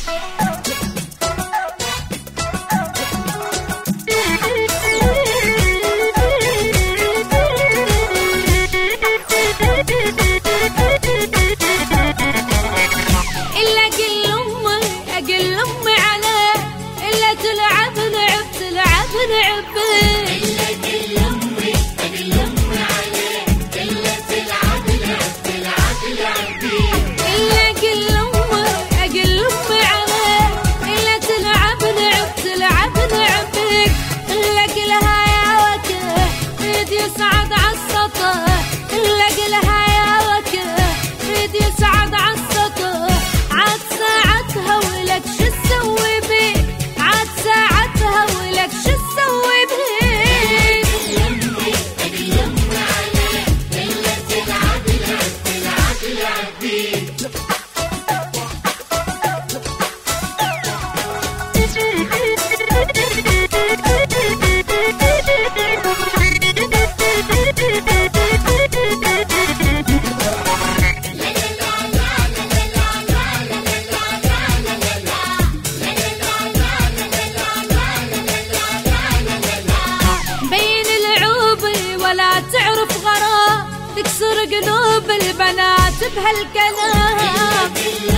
تكسر قلوب البنات بهالكلام.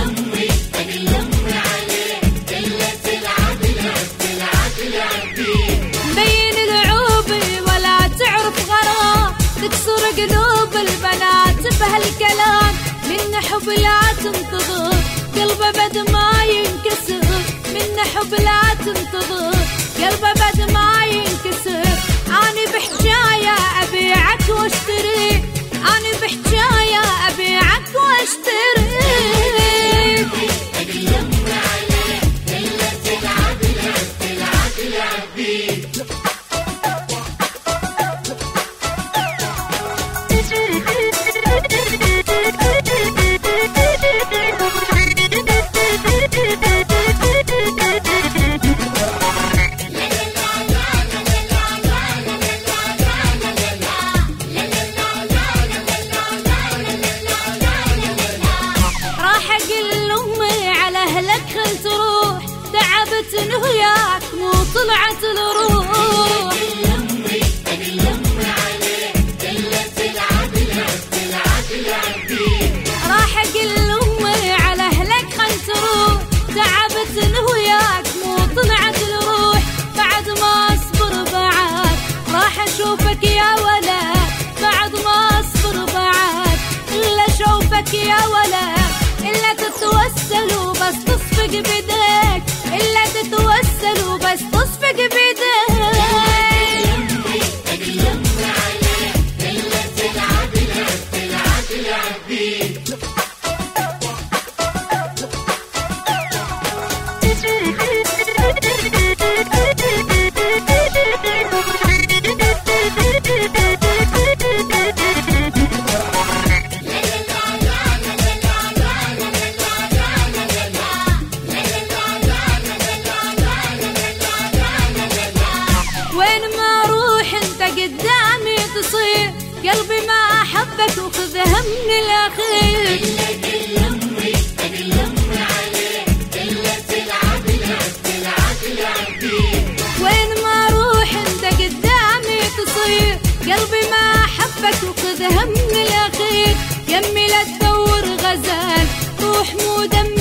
بين العوبي ولا تعرف غرام، تكسر قلوب البنات بهالكلام. من حب لا تنتظر قلبه بد ما ينكسر، من حب لا تنتظر قلبه بد ما ينكسر. أنا بحجاية أبيعك واشتري، أنا بحجاية أبيعك واشتري. تعبت وياك مو طلعت الروح. راح اقول لامي على اهلك خل تروح، تعبت وياك مو طلعت الروح. بعد ما اصبر بعد راح اشوفك يا ولد، بعد ما اصبر بعد الا اشوفك يا ولد. الا تتوسل وبس تصفق بيدك، إلا تتوسل وبس تصفق بيدك. قدامي تصير قلبي ما أحبك وخذها من الأخير. وين ما أروح أنت قدامي تصير قلبي ما أحبك وخذها من الأخير. يمي لا تدور غزال روح مو دم